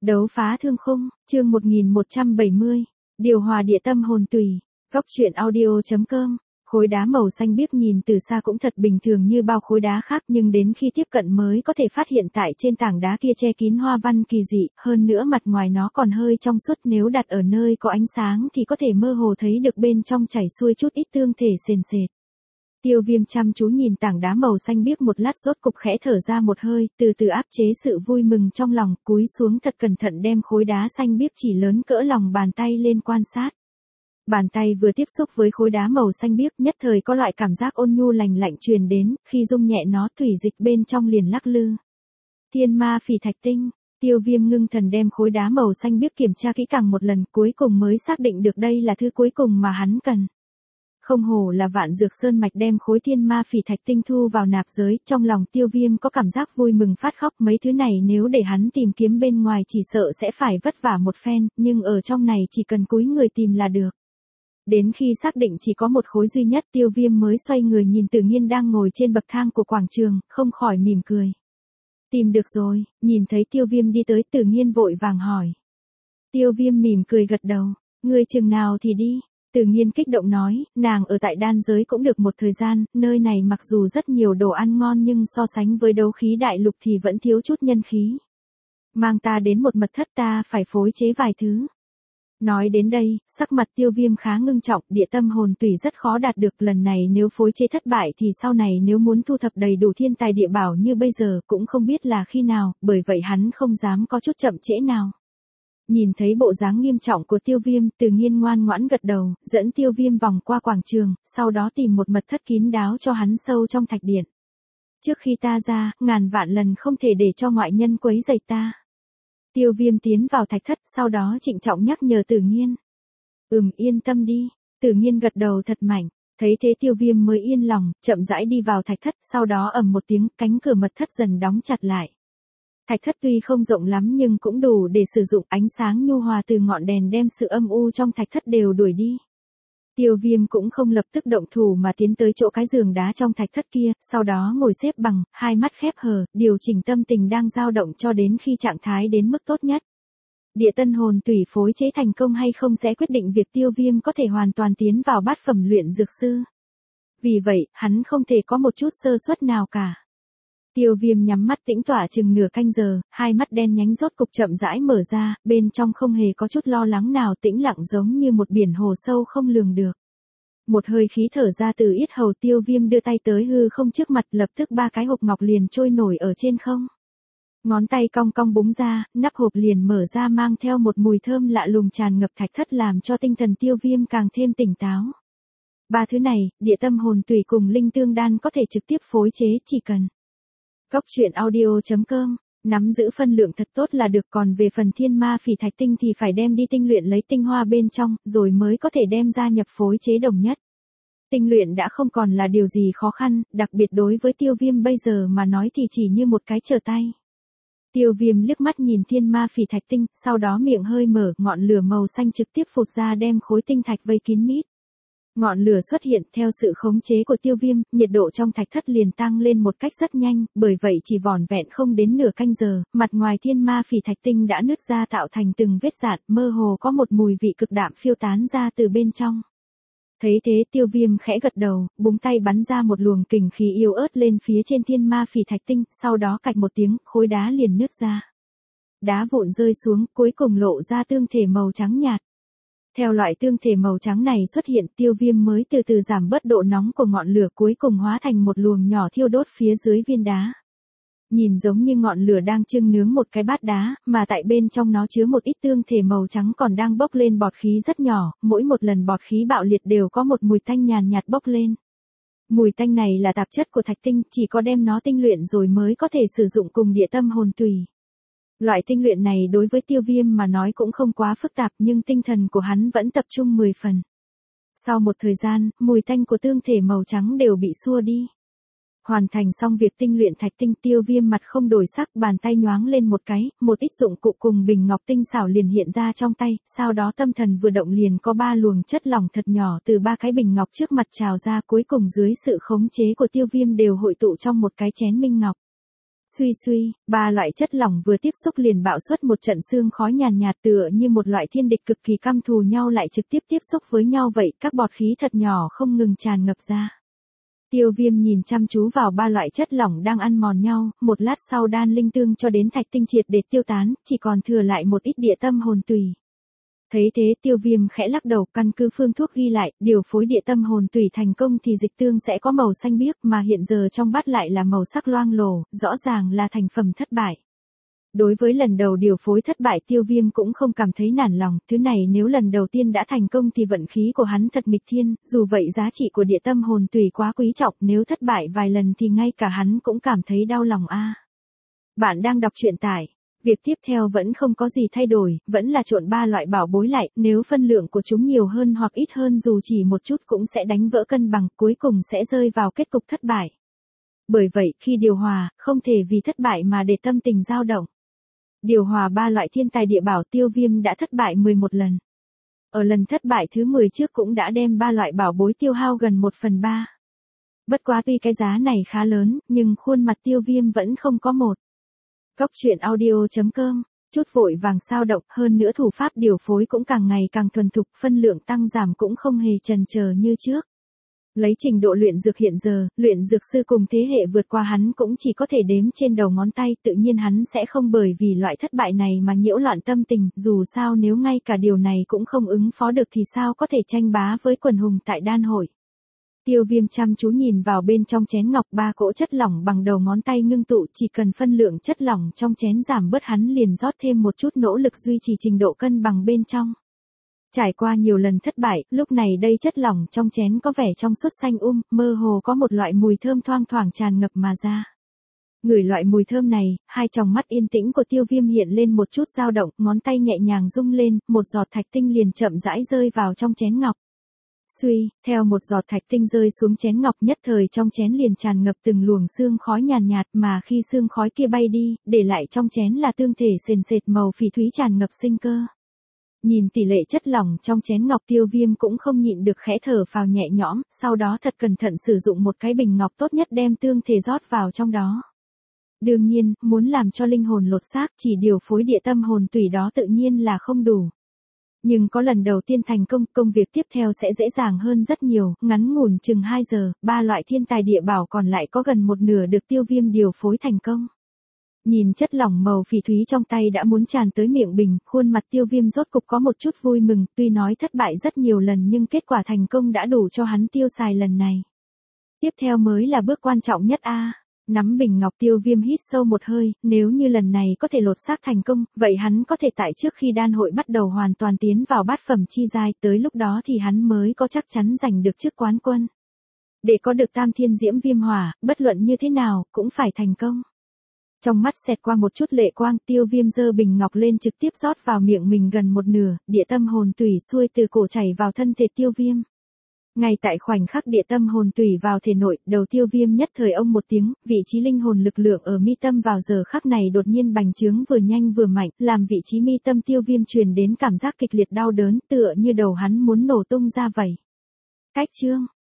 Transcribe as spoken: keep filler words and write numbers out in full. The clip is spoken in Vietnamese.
Đấu phá thương khung, chương một nghìn một trăm bảy mươi. Điều hòa địa tâm hồn tùy. Góc truyện audio.com. Khối đá màu xanh biếc nhìn từ xa cũng thật bình thường như bao khối đá khác, nhưng đến khi tiếp cận mới có thể phát hiện tại trên tảng đá kia che kín hoa văn kỳ dị, hơn nữa mặt ngoài nó còn hơi trong suốt, nếu đặt ở nơi có ánh sáng thì có thể mơ hồ thấy được bên trong chảy xuôi chút ít tương thể sền sệt. Tiêu Viêm chăm chú nhìn tảng đá màu xanh biếc một lát, rốt cục khẽ thở ra một hơi, từ từ áp chế sự vui mừng trong lòng, cúi xuống thật cẩn thận đem khối đá xanh biếc chỉ lớn cỡ lòng bàn tay lên quan sát. Bàn tay vừa tiếp xúc với khối đá màu xanh biếc, nhất thời có loại cảm giác ôn nhu lành lạnh truyền đến, khi rung nhẹ nó thủy dịch bên trong liền lắc lư. Thiên ma phỉ thạch tinh. Tiêu Viêm ngưng thần đem khối đá màu xanh biếc kiểm tra kỹ càng một lần, cuối cùng mới xác định được đây là thứ cuối cùng mà hắn cần. Không hổ là Vạn Dược Sơn mạch đem khối thiên ma phỉ thạch tinh thu vào nạp giới, trong lòng Tiêu Viêm có cảm giác vui mừng phát khóc, mấy thứ này nếu để hắn tìm kiếm bên ngoài chỉ sợ sẽ phải vất vả một phen, nhưng ở trong này chỉ cần cúi người tìm là được. Đến khi xác định chỉ có một khối duy nhất, Tiêu Viêm mới xoay người nhìn Tử Nghiên đang ngồi trên bậc thang của quảng trường, không khỏi mỉm cười. Tìm được rồi. Nhìn thấy Tiêu Viêm đi tới, Tử Nghiên vội vàng hỏi. Tiêu Viêm mỉm cười gật đầu. Ngươi chừng nào thì đi? Tử Nghiên kích động nói, nàng ở tại đan giới cũng được một thời gian, nơi này mặc dù rất nhiều đồ ăn ngon nhưng so sánh với đấu khí đại lục thì vẫn thiếu chút nhân khí. Mang ta đến một mật thất, ta phải phối chế vài thứ. Nói đến đây, sắc mặt Tiêu Viêm khá ngưng trọng, địa tâm hồn tùy rất khó đạt được, lần này nếu phối chế thất bại thì sau này nếu muốn thu thập đầy đủ thiên tài địa bảo như bây giờ cũng không biết là khi nào, bởi vậy hắn không dám có chút chậm trễ nào. Nhìn thấy bộ dáng nghiêm trọng của Tiêu Viêm, Tử Nghiên ngoan ngoãn gật đầu, dẫn Tiêu Viêm vòng qua quảng trường, sau đó tìm một mật thất kín đáo cho hắn sâu trong thạch điện. Trước khi ta ra, ngàn vạn lần không thể để cho ngoại nhân quấy rầy ta. Tiêu Viêm tiến vào thạch thất, sau đó trịnh trọng nhắc nhở Tử Nghiên. Ừm, yên tâm đi. Tử Nghiên gật đầu thật mạnh. Thấy thế Tiêu Viêm mới yên lòng, chậm rãi đi vào thạch thất, sau đó ầm một tiếng, cánh cửa mật thất dần đóng chặt lại. Thạch thất tuy không rộng lắm nhưng cũng đủ để sử dụng, ánh sáng nhu hòa từ ngọn đèn đem sự âm u trong thạch thất đều đuổi đi. Tiêu Viêm cũng không lập tức động thủ mà tiến tới chỗ cái giường đá trong thạch thất kia, sau đó ngồi xếp bằng, hai mắt khép hờ, điều chỉnh tâm tình đang dao động cho đến khi trạng thái đến mức tốt nhất. Địa tân hồn tùy phối chế thành công hay không sẽ quyết định việc Tiêu Viêm có thể hoàn toàn tiến vào bát phẩm luyện dược sư. Vì vậy, hắn không thể có một chút sơ suất nào cả. Tiêu Viêm nhắm mắt tĩnh tỏa chừng nửa canh giờ, hai mắt đen nhánh rốt cục chậm rãi mở ra, bên trong không hề có chút lo lắng nào, tĩnh lặng giống như một biển hồ sâu không lường được. Một hơi khí thở ra từ yết hầu, Tiêu Viêm đưa tay tới hư không trước mặt, lập tức ba cái hộp ngọc liền trôi nổi ở trên không. Ngón tay cong cong búng ra, nắp hộp liền mở ra mang theo một mùi thơm lạ lùng tràn ngập thạch thất làm cho tinh thần Tiêu Viêm càng thêm tỉnh táo. Ba thứ này, địa tâm hồn tùy cùng linh tương đan có thể trực tiếp phối chế chỉ cần. Góc truyện audio.com. Nắm giữ phân lượng thật tốt là được, còn về phần thiên ma phỉ thạch tinh thì phải đem đi tinh luyện lấy tinh hoa bên trong, rồi mới có thể đem ra nhập phối chế đồng nhất. Tinh luyện đã không còn là điều gì khó khăn, đặc biệt đối với Tiêu Viêm bây giờ mà nói thì chỉ như một cái trở tay. Tiêu Viêm liếc mắt nhìn thiên ma phỉ thạch tinh, sau đó miệng hơi mở, ngọn lửa màu xanh trực tiếp phụt ra đem khối tinh thạch vây kín mít. Ngọn lửa xuất hiện, theo sự khống chế của Tiêu Viêm, nhiệt độ trong thạch thất liền tăng lên một cách rất nhanh, bởi vậy chỉ vỏn vẹn không đến nửa canh giờ, mặt ngoài thiên ma phỉ thạch tinh đã nứt ra tạo thành từng vết rạn, mơ hồ có một mùi vị cực đạm phiêu tán ra từ bên trong. Thấy thế Tiêu Viêm khẽ gật đầu, búng tay bắn ra một luồng kình khí yếu ớt lên phía trên thiên ma phỉ thạch tinh, sau đó cạch một tiếng, khối đá liền nứt ra. Đá vụn rơi xuống, cuối cùng lộ ra tương thể màu trắng nhạt. Theo loại tương thể màu trắng này xuất hiện, Tiêu Viêm mới từ từ giảm bớt độ nóng của ngọn lửa, cuối cùng hóa thành một luồng nhỏ thiêu đốt phía dưới viên đá. Nhìn giống như ngọn lửa đang chưng nướng một cái bát đá, mà tại bên trong nó chứa một ít tương thể màu trắng còn đang bốc lên bọt khí rất nhỏ, mỗi một lần bọt khí bạo liệt đều có một mùi tanh nhàn nhạt bốc lên. Mùi tanh này là tạp chất của thạch tinh, chỉ có đem nó tinh luyện rồi mới có thể sử dụng cùng địa tâm hồn tùy. Loại tinh luyện này đối với Tiêu Viêm mà nói cũng không quá phức tạp, nhưng tinh thần của hắn vẫn tập trung mười phần. Sau một thời gian, mùi tanh của tương thể màu trắng đều bị xua đi. Hoàn thành xong việc tinh luyện thạch tinh, Tiêu Viêm mặt không đổi sắc, bàn tay nhoáng lên một cái, một ít dụng cụ cùng bình ngọc tinh xảo liền hiện ra trong tay, sau đó tâm thần vừa động liền có ba luồng chất lỏng thật nhỏ từ ba cái bình ngọc trước mặt trào ra, cuối cùng dưới sự khống chế của Tiêu Viêm đều hội tụ trong một cái chén minh ngọc. Suy suy, ba loại chất lỏng vừa tiếp xúc liền bạo xuất một trận sương khói nhàn nhạt, nhạt tựa như một loại thiên địch cực kỳ căm thù nhau lại trực tiếp tiếp xúc với nhau vậy, các bọt khí thật nhỏ không ngừng tràn ngập ra. Tiêu Viêm nhìn chăm chú vào ba loại chất lỏng đang ăn mòn nhau, một lát sau đan linh tương cho đến thạch tinh triệt để tiêu tán, chỉ còn thừa lại một ít địa tâm hồn tùy. Thấy thế Tiêu Viêm khẽ lắc đầu, căn cứ phương thuốc ghi lại, điều phối địa tâm hồn tùy thành công thì dịch tương sẽ có màu xanh biếc, mà hiện giờ trong bát lại là màu sắc loang lổ, rõ ràng là thành phẩm thất bại. Đối với lần đầu điều phối thất bại Tiêu Viêm cũng không cảm thấy nản lòng, thứ này nếu lần đầu tiên đã thành công thì vận khí của hắn thật nghịch thiên, dù vậy giá trị của địa tâm hồn tùy quá quý trọng, nếu thất bại vài lần thì ngay cả hắn cũng cảm thấy đau lòng a. Bạn đang đọc truyện tại Việc tiếp theo vẫn không có gì thay đổi, vẫn là trộn ba loại bảo bối lại, nếu phân lượng của chúng nhiều hơn hoặc ít hơn dù chỉ một chút cũng sẽ đánh vỡ cân bằng, cuối cùng sẽ rơi vào kết cục thất bại. Bởi vậy, khi điều hòa, không thể vì thất bại mà để tâm tình dao động. Điều hòa ba loại thiên tài địa bảo Tiêu Viêm đã thất bại mười một lần. Ở lần thất bại thứ mười trước cũng đã đem ba loại bảo bối tiêu hao gần một phần ba. Bất quá tuy cái giá này khá lớn, nhưng khuôn mặt Tiêu Viêm vẫn không có một. Góc truyện audio chấm com, chút vội vàng sao động, hơn nữa thủ pháp điều phối cũng càng ngày càng thuần thục, phân lượng tăng giảm cũng không hề chần chờ như trước. Lấy trình độ luyện dược hiện giờ, luyện dược sư cùng thế hệ vượt qua hắn cũng chỉ có thể đếm trên đầu ngón tay, tự nhiên hắn sẽ không bởi vì loại thất bại này mà nhiễu loạn tâm tình, dù sao nếu ngay cả điều này cũng không ứng phó được thì sao có thể tranh bá với quần hùng tại đan hội. Tiêu Viêm chăm chú nhìn vào bên trong chén ngọc, ba cỗ chất lỏng bằng đầu ngón tay ngưng tụ, chỉ cần phân lượng chất lỏng trong chén giảm bớt hắn liền rót thêm một chút nỗ lực duy trì trình độ cân bằng bên trong. Trải qua nhiều lần thất bại, lúc này đây chất lỏng trong chén có vẻ trong suốt xanh um, mơ hồ có một loại mùi thơm thoang thoảng tràn ngập mà ra. Ngửi loại mùi thơm này, hai tròng mắt yên tĩnh của Tiêu Viêm hiện lên một chút dao động, ngón tay nhẹ nhàng rung lên, một giọt thạch tinh liền chậm rãi rơi vào trong chén ngọc. Suy, theo một giọt thạch tinh rơi xuống chén ngọc nhất thời trong chén liền tràn ngập từng luồng sương khói nhàn nhạt, nhạt mà khi sương khói kia bay đi, để lại trong chén là tương thể sền sệt màu phỉ thúy tràn ngập sinh cơ. Nhìn tỷ lệ chất lỏng trong chén ngọc Tiêu Viêm cũng không nhịn được khẽ thở phào nhẹ nhõm, sau đó thật cẩn thận sử dụng một cái bình ngọc tốt nhất đem tương thể rót vào trong đó. Đương nhiên, muốn làm cho linh hồn lột xác chỉ điều phối địa tâm hồn tùy đó tự nhiên là không đủ. Nhưng có lần đầu tiên thành công, công việc tiếp theo sẽ dễ dàng hơn rất nhiều, ngắn ngủn chừng hai giờ, ba loại thiên tài địa bảo còn lại có gần một nửa được Tiêu Viêm điều phối thành công. Nhìn chất lỏng màu phỉ thúy trong tay đã muốn tràn tới miệng bình, khuôn mặt Tiêu Viêm rốt cục có một chút vui mừng, tuy nói thất bại rất nhiều lần nhưng kết quả thành công đã đủ cho hắn tiêu xài lần này. Tiếp theo mới là bước quan trọng nhất a. Nắm bình ngọc Tiêu Viêm hít sâu một hơi, nếu như lần này có thể lột xác thành công, vậy hắn có thể tại trước khi đan hội bắt đầu hoàn toàn tiến vào bát phẩm chi giai, tới lúc đó thì hắn mới có chắc chắn giành được chức quán quân. Để có được tam thiên diễm viêm hỏa, bất luận như thế nào, cũng phải thành công. Trong mắt xẹt qua một chút lệ quang, Tiêu Viêm giơ bình ngọc lên trực tiếp rót vào miệng mình gần một nửa, địa tâm hồn tùy xuôi từ cổ chảy vào thân thể Tiêu Viêm. Ngay tại khoảnh khắc địa tâm hồn tùy vào thể nội, đầu Tiêu Viêm nhất thời ông một tiếng, vị trí linh hồn lực lượng ở mi tâm vào giờ khắc này đột nhiên bành trướng vừa nhanh vừa mạnh, làm vị trí mi tâm Tiêu Viêm truyền đến cảm giác kịch liệt đau đớn, tựa như đầu hắn muốn nổ tung ra vậy. Cách chương